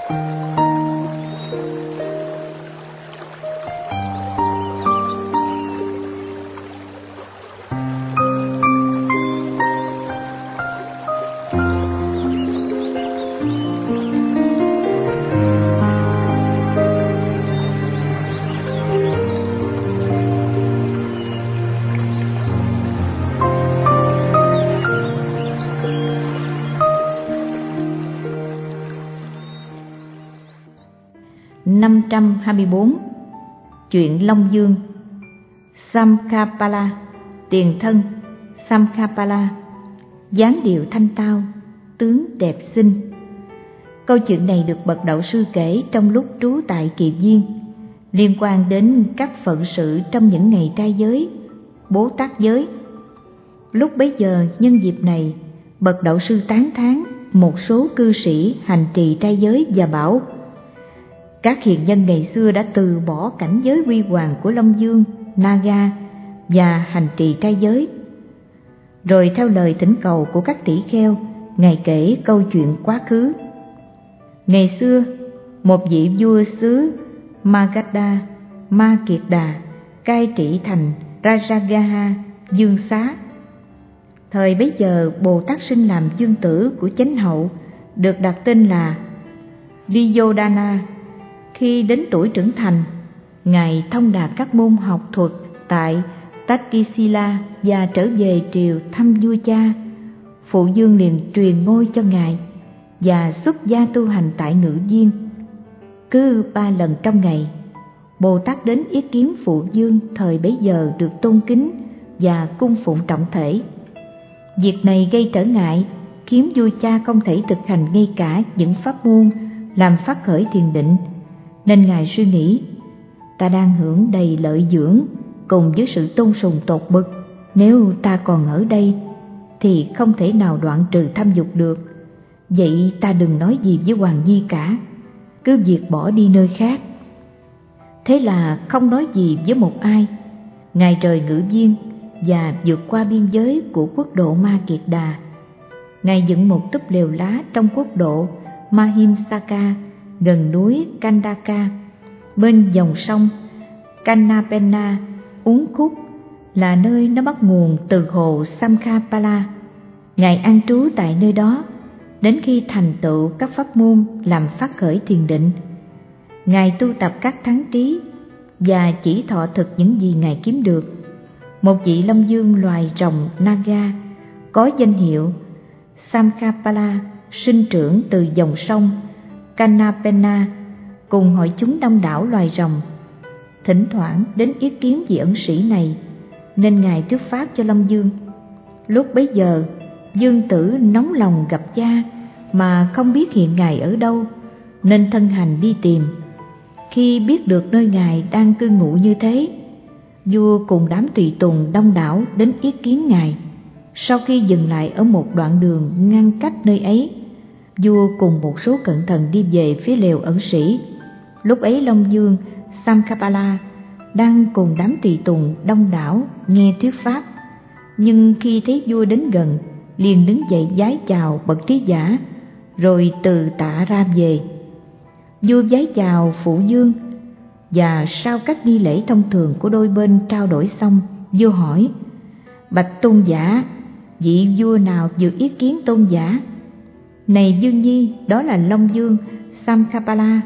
524. Chuyện Long Dương. Samkhapala, tiền thân Samkhapala, dáng điệu thanh tao, tướng đẹp xinh. Câu chuyện này được bậc đạo sư kể trong lúc trú tại Kỳ Viên, liên quan đến các phận sự trong những ngày trai giới, Bố Tát giới. Lúc bấy giờ nhân dịp này, bậc đạo sư tán thán một số cư sĩ hành trì trai giới và bảo: các hiền nhân ngày xưa đã từ bỏ cảnh giới huy hoàng của Long Dương, Naga và hành trì trai giới. Rồi theo lời thỉnh cầu của các tỷ kheo, Ngài kể câu chuyện quá khứ. Ngày xưa, một vị vua xứ Magadha, Ma Kiệt Đà cai trị thành Rajagaha, Dương Xá. Thời bấy giờ, Bồ Tát sinh làm vương tử của chánh hậu, được đặt tên là Vijodana. Khi đến tuổi trưởng thành, Ngài thông đạt các môn học thuật tại Tatkisila và trở về triều thăm vua cha. Phụ vương liền truyền ngôi cho Ngài và xuất gia tu hành tại Ngự Viên. Cứ 3 lần trong ngày, Bồ Tát đến ý kiến phụ vương thời bấy giờ được tôn kính và cung phụng trọng thể. Việc này gây trở ngại, khiến vua cha không thể thực hành ngay cả những pháp môn làm phát khởi thiền định. Nên Ngài suy nghĩ, ta đang hưởng đầy lợi dưỡng cùng với sự tôn sùng tột bực, nếu ta còn ở đây thì không thể nào đoạn trừ tham dục được. Vậy ta đừng nói gì với Hoàng Nhi cả, cứ việc bỏ đi nơi khác. Thế là không nói gì với một ai, Ngài rời Ngự Viên và vượt qua biên giới của quốc độ Ma Kiệt Đà. Ngài dựng một túp lều lá trong quốc độ Mahimsaka gần núi Kandaka, bên dòng sông Kannapenna uốn khúc, là nơi nó bắt nguồn từ hồ Samkhapala. Ngài an trú tại nơi đó đến khi thành tựu các pháp môn làm phát khởi thiền định. Ngài tu tập các thắng trí và chỉ thọ thực những gì Ngài kiếm được. Một vị Long Dương loài rồng Naga có danh hiệu Samkhapala sinh trưởng từ dòng sông Kannapenna cùng hội chúng đông đảo loài rồng. Thỉnh thoảng đến ý kiến vị ẩn sĩ này, nên Ngài thuyết pháp cho Long Dương. Lúc bấy giờ, Dương tử nóng lòng gặp cha mà không biết hiện Ngài ở đâu, nên thân hành đi tìm. Khi biết được nơi Ngài đang cư ngụ như thế, vua cùng đám tùy tùng đông đảo đến ý kiến Ngài. Sau khi dừng lại ở một đoạn đường ngăn cách nơi ấy, vua cùng một số cận thần đi về phía lều ẩn sĩ. Lúc ấy Long Dương Samkhapala đang cùng đám tùy tùng đông đảo nghe thuyết pháp, nhưng khi thấy vua đến gần, liền đứng dậy vái chào bậc trí giả, rồi từ tạ ra về. Vua vái chào phụ vương, và sau các nghi lễ thông thường của đôi bên trao đổi xong, vua hỏi: bạch tôn giả, vị vua nào dự ý kiến tôn giả? Này Dương Nhi, đó là Long Dương Samkhapala.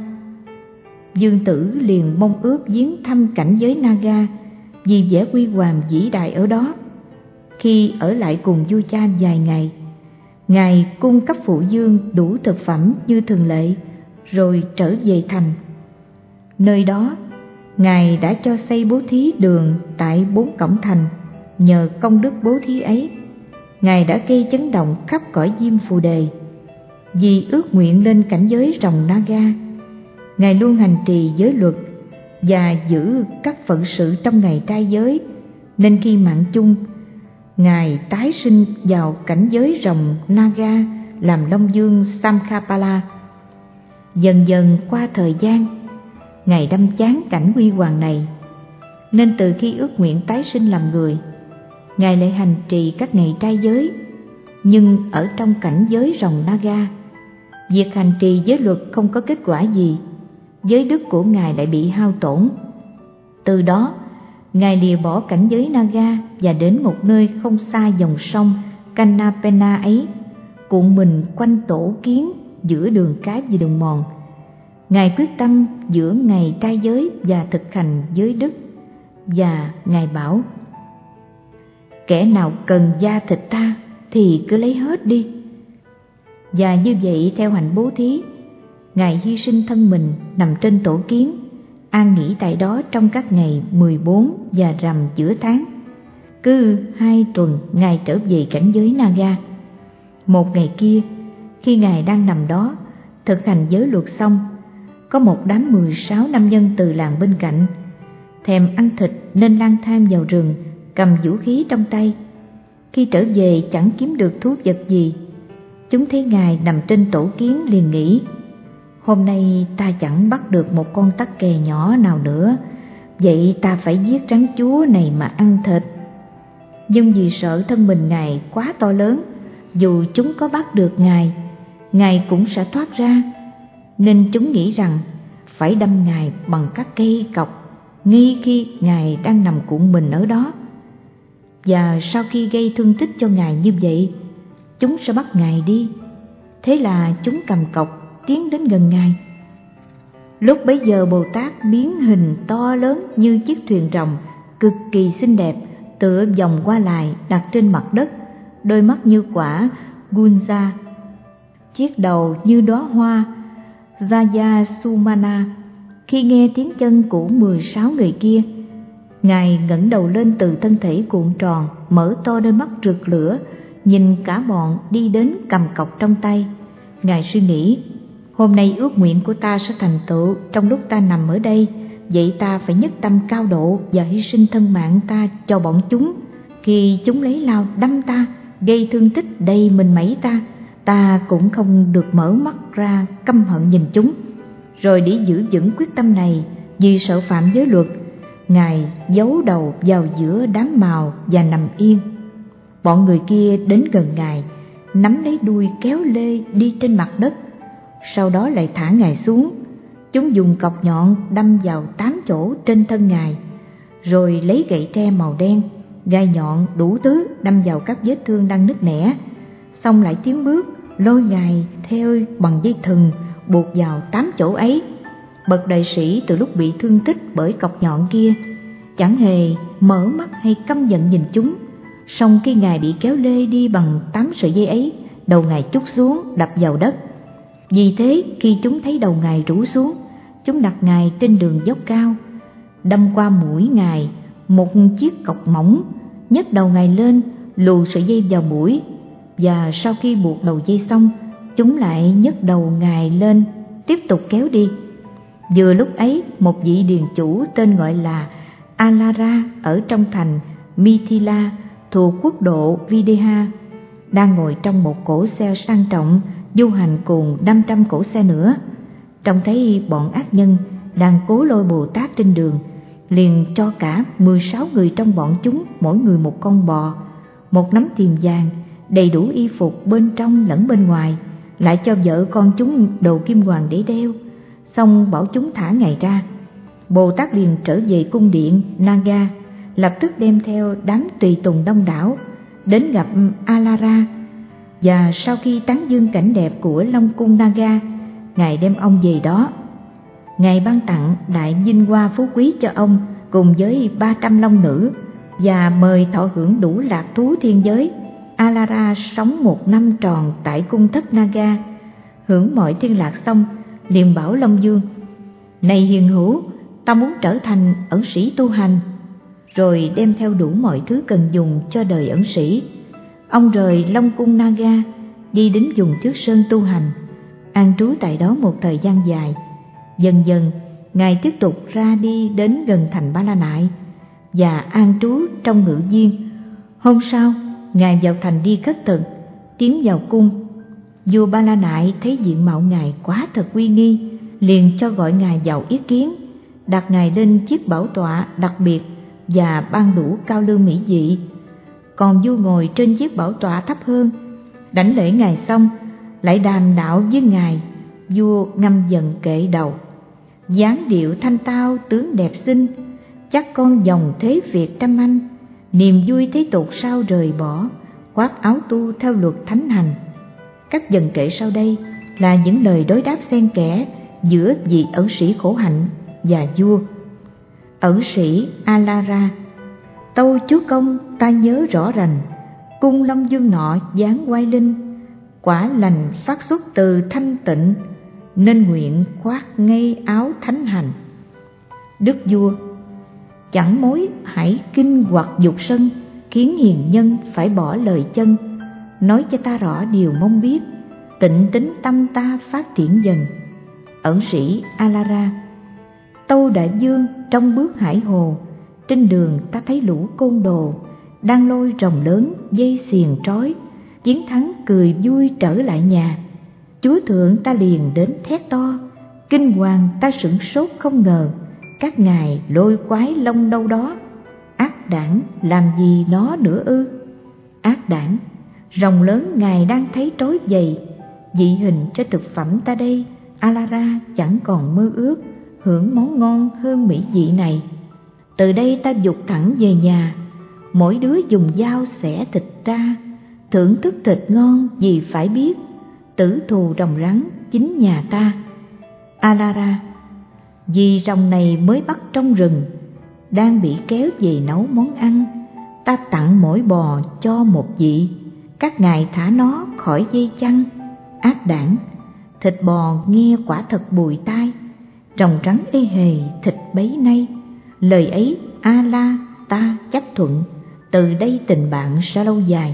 Dương tử liền mong ước viếng thăm cảnh giới Naga vì vẻ huy hoàng vĩ đại ở đó. Khi ở lại cùng vua cha vài ngày, Ngài cung cấp phụ vương đủ thực phẩm như thường lệ, rồi trở về thành. Nơi đó, Ngài đã cho xây bố thí đường tại 4 cổng thành. Nhờ công đức bố thí ấy, Ngài đã gây chấn động khắp cõi Diêm Phù Đề. Vì ước nguyện lên cảnh giới rồng Naga, Ngài luôn hành trì giới luật và giữ các phận sự trong ngày trai giới, nên khi mạng chung, Ngài tái sinh vào cảnh giới rồng Naga làm Long Dương Samkhapala. Dần dần qua thời gian, Ngài đâm chán cảnh huy hoàng này, nên từ khi ước nguyện tái sinh làm người, Ngài lại hành trì các ngày trai giới, nhưng ở trong cảnh giới rồng Naga. Việc hành trì giới luật không có kết quả gì, giới đức của Ngài lại bị hao tổn. Từ đó, Ngài lìa bỏ cảnh giới Naga và đến một nơi không xa dòng sông Kanapena ấy, cuộn mình quanh tổ kiến giữa đường cái và đường mòn. Ngài quyết tâm giữa ngày trai giới và thực hành giới đức, và Ngài bảo: kẻ nào cần da thịt ta thì cứ lấy hết đi. Và như vậy, theo hạnh bố thí, Ngài hy sinh thân mình nằm trên tổ kiến, an nghỉ tại đó trong các ngày 14 và rằm giữa tháng. Cứ 2 tuần Ngài trở về cảnh giới Naga. Một ngày kia, khi Ngài đang nằm đó thực hành giới luật xong, có một đám 16 nam nhân từ làng bên cạnh, thèm ăn thịt nên lang thang vào rừng, cầm vũ khí trong tay. Khi trở về chẳng kiếm được thú vật gì, chúng thấy Ngài nằm trên tổ kiến liền nghĩ: hôm nay ta chẳng bắt được một con tắc kè nhỏ nào nữa, vậy ta phải giết rắn chúa này mà ăn thịt. Nhưng vì sợ thân mình Ngài quá to lớn, dù chúng có bắt được Ngài cũng sẽ thoát ra, nên chúng nghĩ rằng phải đâm Ngài bằng các cây cọc ngay khi Ngài đang nằm cuộn mình ở đó. Và sau khi gây thương tích cho Ngài như vậy, chúng sẽ bắt Ngài đi. Thế là chúng cầm cọc tiến đến gần Ngài. Lúc bấy giờ Bồ Tát biến hình to lớn như chiếc thuyền rồng, cực kỳ xinh đẹp, tựa vòng qua lại đặt trên mặt đất, đôi mắt như quả Gunja, chiếc đầu như đóa hoa Jaya Sumana. Khi nghe tiếng chân của 16 người kia, Ngài ngẩng đầu lên từ thân thể cuộn tròn, mở to đôi mắt rực lửa, nhìn cả bọn đi đến cầm cọc trong tay. Ngài suy nghĩ: hôm nay ước nguyện của ta sẽ thành tựu trong lúc ta nằm ở đây, vậy ta phải nhất tâm cao độ và hy sinh thân mạng ta cho bọn chúng. Khi chúng lấy lao đâm ta, gây thương tích đầy mình mẩy ta cũng không được mở mắt ra căm hận nhìn chúng. Rồi để giữ vững quyết tâm này, vì sợ phạm giới luật, Ngài giấu đầu vào giữa đám màu và nằm yên. Bọn người kia đến gần Ngài, nắm lấy đuôi kéo lê đi trên mặt đất, sau đó lại thả Ngài xuống. Chúng dùng cọc nhọn đâm vào 8 chỗ trên thân Ngài, rồi lấy gậy tre màu đen, gai nhọn đủ thứ đâm vào các vết thương đang nứt nẻ. Xong lại tiến bước lôi Ngài theo bằng dây thừng buộc vào 8 chỗ ấy. Bậc đại sĩ từ lúc bị thương tích bởi cọc nhọn kia chẳng hề mở mắt hay căm giận nhìn chúng. Song khi Ngài bị kéo lê đi bằng 8 sợi dây ấy, đầu Ngài trút xuống đập vào đất. Vì thế khi chúng thấy đầu Ngài rũ xuống, chúng đặt Ngài trên đường dốc cao, đâm qua mũi Ngài một chiếc cọc mỏng, nhấc đầu Ngài lên, lù sợi dây vào mũi. Và sau khi buộc đầu dây xong, chúng lại nhấc đầu Ngài lên, tiếp tục kéo đi. Vừa lúc ấy, một vị điền chủ tên gọi là Alara ở trong thành Mithila thuộc quốc độ Videha đang ngồi trong một cỗ xe sang trọng du hành cùng 500 cỗ xe nữa. Trông thấy bọn ác nhân đang cố lôi Bồ Tát trên đường, liền cho cả 16 người trong bọn chúng mỗi người một con bò, một nắm tiền vàng, đầy đủ y phục bên trong lẫn bên ngoài, lại cho vợ con chúng đồ kim hoàng để đeo, xong bảo chúng thả Ngài ra. Bồ Tát liền trở về cung điện Naga, lập tức đem theo đám tùy tùng đông đảo đến gặp Alara. Và sau khi tán dương cảnh đẹp của Long cung Naga, Ngài đem ông về đó. Ngài ban tặng đại vinh hoa phú quý cho ông cùng với 300 long nữ, và mời thọ hưởng đủ lạc thú thiên giới. Alara sống 1 năm tròn tại cung thất Naga, hưởng mọi thiên lạc xong, liền bảo Long Vương: này hiền hữu, ta muốn trở thành ẩn sĩ tu hành. Rồi đem theo đủ mọi thứ cần dùng cho đời ẩn sĩ. Ông rời Long cung Naga, đi đến vùng Trước Sơn tu hành, an trú tại đó một thời gian dài. Dần dần Ngài tiếp tục ra đi đến gần thành Ba La Nại và an trú trong ngự viên. Hôm sau, Ngài vào thành đi khất thực, tiến vào cung. Vua Ba La Nại thấy diện mạo Ngài quá thật uy nghi, liền cho gọi Ngài vào yết kiến, đặt Ngài lên chiếc bảo tọa đặc biệt và ban đủ cao lương mỹ vị. Còn vua ngồi trên chiếc bảo tọa thấp hơn. Đảnh lễ Ngài xong, lại đàm đạo với ngài. Vua ngâm giận kệ đầu: dáng điệu thanh tao tướng đẹp xinh, chắc con dòng thế Việt trăm anh. Niềm vui thế tục sao rời bỏ, khoác áo tu theo luật thánh hành. Các dần kệ sau đây là những lời đối đáp xen kẽ giữa vị ẩn sĩ khổ hạnh và vua. Ẩn sĩ Alara: tâu chúa công, ta nhớ rõ rành, cung Long Dương nọ dáng oai linh, quả lành phát xuất từ thanh tịnh, nên nguyện khoác ngay áo thánh hành. Đức vua: chẳng mối hãy kinh hoặc dục sân, khiến hiền nhân phải bỏ lời chân. Nói cho ta rõ điều mong biết, tịnh tính tâm ta phát triển dần. Ẩn sĩ Alara: tâu đại vương, trong bước hải hồ, trên đường ta thấy lũ côn đồ đang lôi rồng lớn dây xiềng trói, chiến thắng cười vui trở lại nhà. Chúa thượng ta liền đến thét to, kinh hoàng ta sửng sốt không ngờ, các ngài lôi quái long đâu đó. Ác đảng, làm gì nó nữa ư? Ác đảng: rồng lớn ngài đang thấy trói dày, dị hình cho thực phẩm ta đây, Alara chẳng còn mơ ước hưởng món ngon hơn mỹ vị này. Từ đây ta dục thẳng về nhà, mỗi đứa dùng dao xẻ thịt ra, thưởng thức thịt ngon vì phải biết, tử thù rồng rắn chính nhà ta. Alara: vì rồng này mới bắt trong rừng, đang bị kéo về nấu món ăn, ta tặng mỗi bò cho một vị, các ngài thả nó khỏi dây chăng. Ác đảng: thịt bò nghe quả thật bùi tai, rồng rắn ê hề thịt bấy nay. Lời ấy A-la ta chấp thuận, từ đây tình bạn sẽ lâu dài.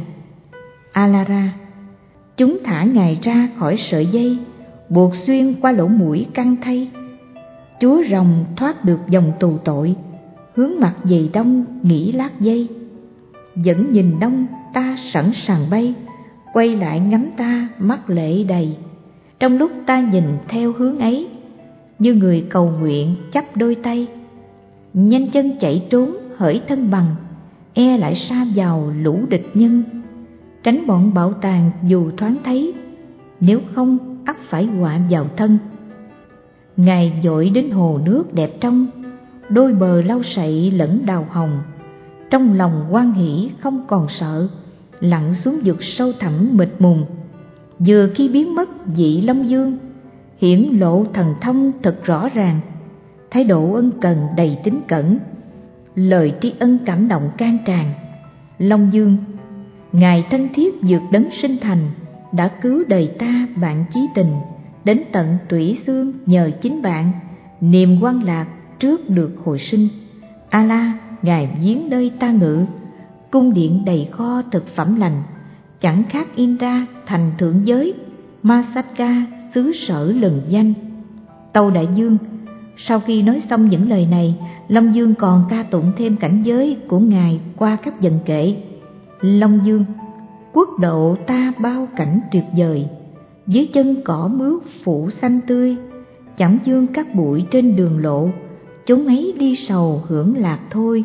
Alara: chúng thả ngài ra khỏi sợi dây, buộc xuyên qua lỗ mũi căng thay. Chúa rồng thoát được dòng tù tội, hướng mặt về đông nghỉ lát dây. Vẫn nhìn đông ta sẵn sàng bay, quay lại ngắm ta mắt lệ đầy. Trong lúc ta nhìn theo hướng ấy, như người cầu nguyện chắp đôi tay, nhanh chân chạy trốn hỡi thân bằng, e lại sa vào lũ địch nhân. Tránh bọn bạo tàn dù thoáng thấy, nếu không ắt phải họa vào thân. Ngài dội đến hồ nước đẹp trong, đôi bờ lau sậy lẫn đào hồng. Trong lòng hoan hỷ không còn sợ, lặn xuống vực sâu thẳm mịt mùng. Vừa khi biến mất vị Long Dương, hiển lộ thần thông thật rõ ràng. Thái độ ân cần đầy tín cẩn, lời tri ân cảm động can tràn. Long Dương: ngài thân thiết vượt đấng sinh thành, đã cứu đời ta bạn chí tình, đến tận tủy xương nhờ chính bạn, niềm hoan lạc trước được hồi sinh. A-la, ngài viếng nơi ta ngự, cung điện đầy kho thực phẩm lành, chẳng khác Indra thành thượng giới, Masaka xứ sở lừng danh. Tâu đại vương: sau khi nói xong những lời này, Long Dương còn ca tụng thêm cảnh giới của ngài qua các dần kệ. Long Dương: quốc độ ta bao cảnh tuyệt vời, dưới chân cỏ mướt phủ xanh tươi, chẳng vương các bụi trên đường lộ, chúng ấy đi sầu hưởng lạc thôi.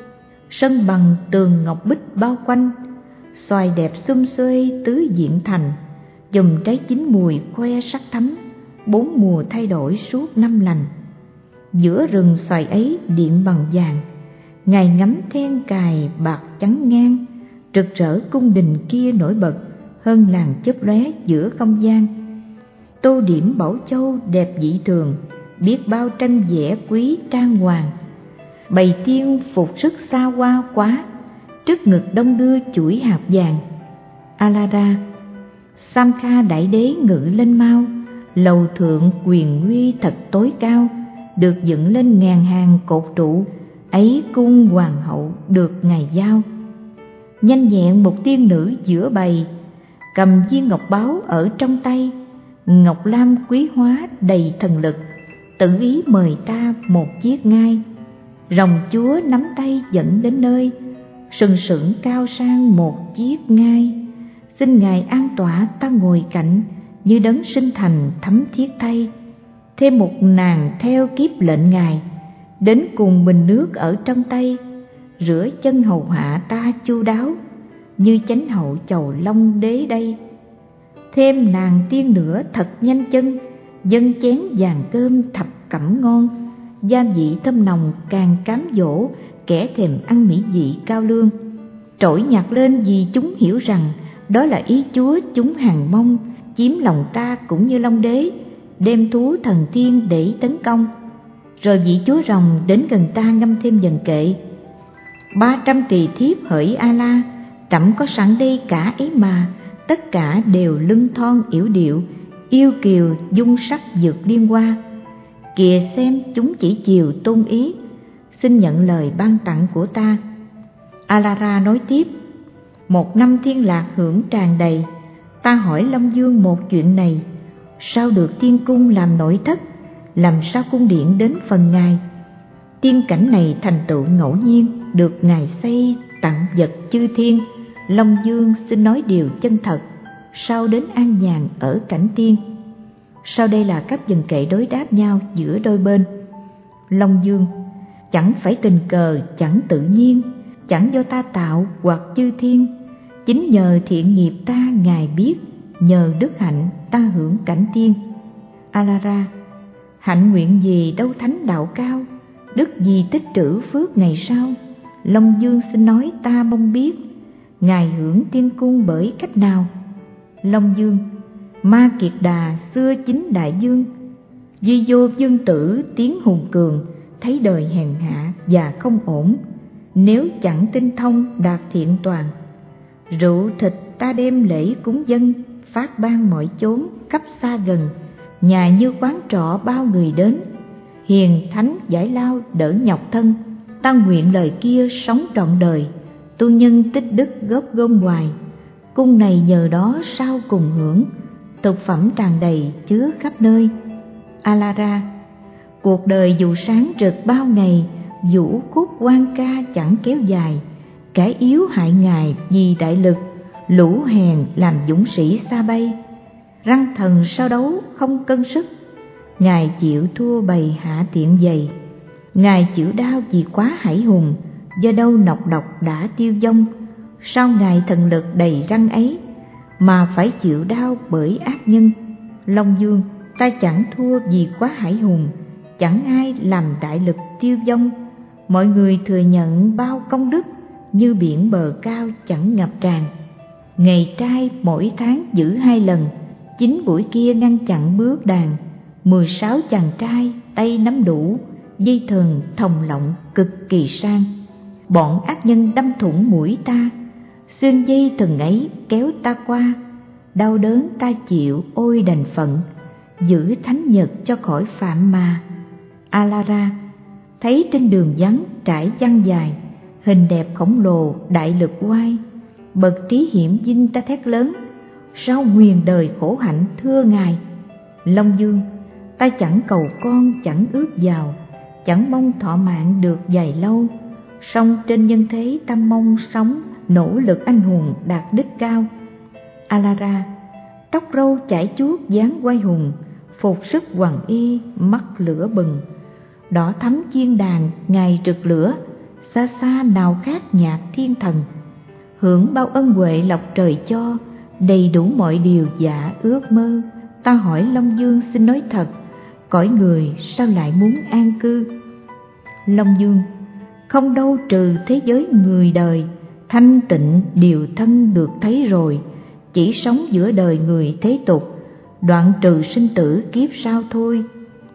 Sân bằng tường ngọc bích bao quanh, xoài đẹp xum xuê tứ diện thành, chùm trái chín mùi khoe sắc thắm, bốn mùa thay đổi suốt năm lành. Giữa rừng xoài ấy điện bằng vàng, ngài ngắm then cài bạc trắng ngang, rực rỡ cung đình kia nổi bật hơn làng chớp lóe giữa không gian. Tô điểm bảo châu đẹp dị thường, biết bao tranh vẽ quý trang hoàng. Bày tiên phục sức xa hoa quá, trước ngực đông đưa chuỗi hạt vàng. Alara: Samkha đại đế ngự lên mau, lầu thượng quyền uy thật tối cao, được dựng lên ngàn hàng cột trụ, ấy cung hoàng hậu được ngài giao. Nhanh nhẹn một tiên nữ giữa bầy, cầm viên ngọc báu ở trong tay, ngọc lam quý hóa đầy thần lực, tự ý mời ta một chiếc ngai. Rồng chúa nắm tay dẫn đến nơi, sừng sững cao sang một chiếc ngai. Xin ngài an tọa ta ngồi cạnh, như đấng sinh thành thấm thiết thay. Thêm một nàng theo kiếp lệnh ngài, đến cùng bình nước ở trong tay, rửa chân hầu hạ ta chu đáo, như chánh hậu chầu long đế đây. thêm nàng tiên nữa thật nhanh chân, dâng chén vàng cơm thập cẩm ngon, gia vị thơm nồng càng cám dỗ kẻ thèm ăn mỹ vị cao lương. Trỗi nhạc lên vì chúng hiểu rằng đó là ý Chúa chúng hằng mong, chiếm lòng ta cũng như Long Đế, đem thú thần thiên để tấn công. Rồi vị chúa rồng đến gần ta ngâm thêm dần kệ: 300 tỳ thiếp hỡi A La, trẫm có sẵn đây cả ấy mà, tất cả đều lưng thon yểu điệu, yêu kiều dung sắc vượt liên hoa. Kìa xem chúng chỉ chiều tôn ý, xin nhận lời ban tặng của ta. Alara nói tiếp: một năm thiên lạc hưởng tràn đầy, ta hỏi Long Dương một chuyện này, sao được tiên cung làm nội thất, làm sao cung điện đến phần ngài? Tiên cảnh này thành tựu ngẫu nhiên, được ngài xây tặng vật chư thiên. Long Dương xin nói điều chân thật, sao đến an nhàn ở cảnh tiên? Sau đây là các dần kệ đối đáp nhau giữa đôi bên. Long Dương: chẳng phải tình cờ, chẳng tự nhiên, chẳng do ta tạo hoặc chư thiên, chính nhờ thiện nghiệp ta ngài biết, nhờ đức hạnh ta hưởng cảnh tiên. Alara: hạnh nguyện gì đâu thánh đạo cao, đức gì tích trữ phước ngày sau? Long Dương xin nói ta mong biết, ngài hưởng tiên cung bởi cách nào? Long Dương: Ma Kiệt Đà xưa chính đại dương, Di vô dương tử tiếng hùng cường, thấy đời hèn hạ và không ổn, nếu chẳng tinh thông đạt thiện toàn. Rượu thịt ta đem lễ cúng dân, phát ban mọi chốn khắp xa gần, nhà như quán trọ bao người đến, hiền thánh giải lao đỡ nhọc thân. Ta nguyện lời kia sống trọn đời, tu nhân tích đức góp gom hoài, cung này nhờ đó sao cùng hưởng, thực phẩm tràn đầy chứa khắp nơi. Alara: cuộc đời dù sáng rực bao ngày, vũ khúc quan ca chẳng kéo dài, kẻ yếu hại ngài vì đại lực, lũ hèn làm dũng sĩ xa bay. Răng thần sao đấu không cân sức, ngài chịu thua bầy hạ tiện dày. Ngài chịu đau vì quá hải hùng, do đâu nọc độc đã tiêu vong. Sao ngài thần lực đầy răng ấy, mà phải chịu đau bởi ác nhân? Long Dương: ta chẳng thua vì quá hải hùng, chẳng ai làm đại lực tiêu vong. Mọi người thừa nhận bao công đức, như biển bờ cao chẳng ngập tràn. Ngày trai mỗi tháng giữ 2 lần, 9 buổi kia ngăn chặn bước đàn. 16 chàng trai tay nắm đủ, dây thừng thòng lọng cực kỳ sang. Bọn ác nhân đâm thủng mũi ta, xuyên dây thừng ấy kéo ta qua. Đau đớn ta chịu ôi đành phận, giữ thánh nhật cho khỏi phạm mà. Alara: thấy trên đường vắng trải giăng dài, hình đẹp khổng lồ đại lực oai. Bậc trí hiểm dinh ta thét lớn, sao nguyền đời khổ hạnh thưa ngài? Long Dương: ta chẳng cầu con chẳng ước giàu, chẳng mong thọ mạng được dài lâu. Song trên nhân thế ta mong sống, nỗ lực anh hùng đạt đích cao. Alara: tóc râu chải chuốt dáng oai hùng, phục sức hoàng y mắt lửa bừng. Đỏ thắm chiên đàn ngài rực lửa, xa xa nào khác nhạc thiên thần. Hưởng bao ân huệ lộc trời cho, đầy đủ mọi điều dạ ước mơ. Ta hỏi Long Dương xin nói thật, cõi người sao lại muốn an cư? Long Dương: không đâu trừ thế giới người đời, thanh tịnh điều thân được thấy rồi, chỉ sống giữa đời người thế tục, đoạn trừ sinh tử kiếp sau thôi.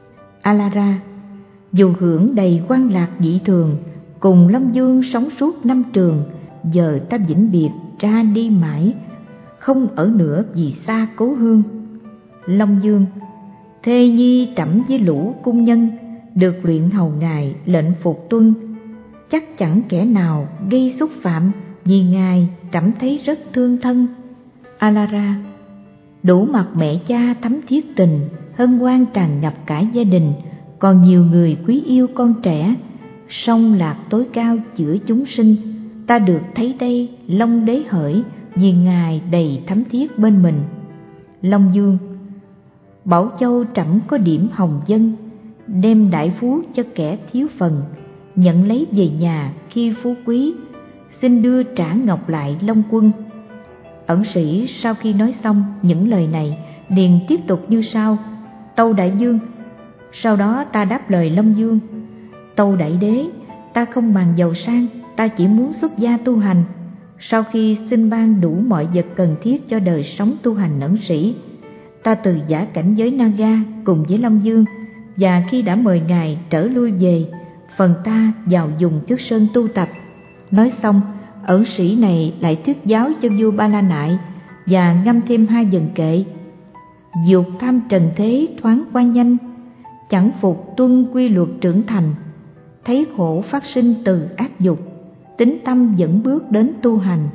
Alara: dù hưởng đầy quan lạc dị thường, cùng Long Dương sống suốt 5 trường, giờ ta vĩnh biệt ra đi mãi, không ở nữa vì xa cố hương. Long Dương: thê nhi trẫm với lũ cung nhân, được luyện hầu ngài lệnh phục tuân, chắc chẳng kẻ nào gây xúc phạm, vì ngài trẫm thấy rất thương thân. Alara: đủ mặt mẹ cha thắm thiết tình, hân hoan tràn ngập cả gia đình, còn nhiều người quý yêu con trẻ. Song lạc tối cao giữa chúng sinh, ta được thấy đây Long Đế hỡi, vì ngài đầy thắm thiết bên mình. Long Dương: Bảo Châu trẫm có điểm hồng dân, đem đại phú cho kẻ thiếu phần, nhận lấy về nhà khi phú quý, xin đưa trả ngọc lại Long Quân. Ẩn sĩ sau khi nói xong những lời này liền tiếp tục như sau: Tâu đại vương. Sau đó ta đáp lời Long vương: Tâu đại đế, ta không màng giàu sang, ta chỉ muốn xuất gia tu hành. Sau khi xin ban đủ mọi vật cần thiết cho đời sống tu hành ẩn sĩ, ta từ giả cảnh giới Naga cùng với Long vương, và khi đã mời ngài trở lui về, phần ta vào dùng Trước Sơn tu tập. Nói xong, ẩn sĩ này lại thuyết giáo cho vua Ba La Nại và ngâm thêm 2 vần kệ: Dục tham trần thế thoáng qua nhanh, chẳng phục tuân quy luật trưởng thành. Thấy khổ phát sinh từ ác dục, tín tâm dẫn bước đến tu hành.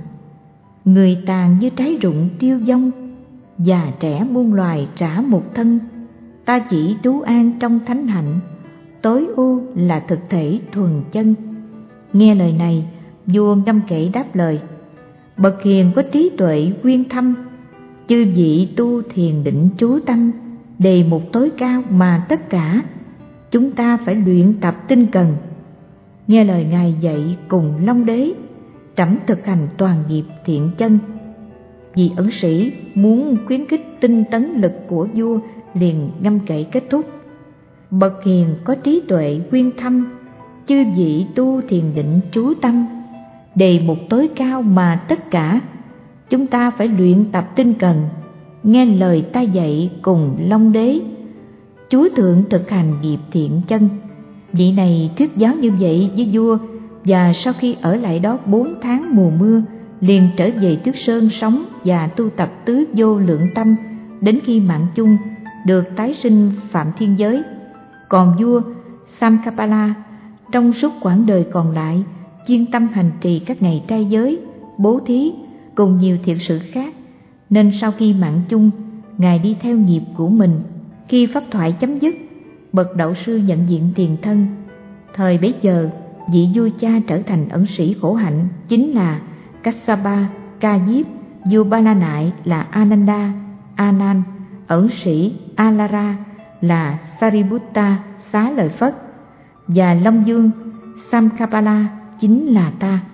Người tàn như trái rụng tiêu vong, già trẻ muôn loài trả một thân. Ta chỉ trú an trong thánh hạnh, tối ưu là thực thể thuần chân. Nghe lời này, vua ngâm kệ đáp lời: Bậc hiền có trí tuệ uyên thâm, chư vị tu thiền định trú tâm, đề mục tối cao mà tất cả chúng ta phải luyện tập tinh cần. Nghe lời ngài dạy cùng Long đế, trẫm thực hành toàn nghiệp thiện chân. Vì ẩn sĩ muốn khuyến khích tinh tấn lực của vua, liền ngâm kệ kết thúc: Bậc hiền có trí tuệ uyên thâm, chư vị tu thiền định trú tâm, đề mục tối cao mà tất cả chúng ta phải luyện tập tinh cần. Nghe lời ta dạy cùng Long đế, Chúa thượng thực hành nghiệp thiện chân. Vị này thuyết giáo như vậy với vua, và sau khi ở lại đó 4 tháng mùa mưa, liền trở về Trước Sơn sống và tu tập tứ vô lượng tâm, đến khi mạng chung được tái sinh phạm thiên giới. Còn vua Samkapala trong suốt quãng đời còn lại chuyên tâm hành trì các ngày trai giới, bố thí cùng nhiều thiện sự khác, nên sau khi mạng chung, ngài đi theo nghiệp của mình. Khi pháp thoại chấm dứt, bậc đạo sư nhận diện tiền thân. Thời bấy giờ, vị vua cha trở thành ẩn sĩ khổ hạnh chính là Kassapa Ca Diếp, vua Ba La Nại là Ananda A Nan, ẩn sĩ Alara là Sariputta Xá Lợi Phất, và Long vương Samkapala chính là ta.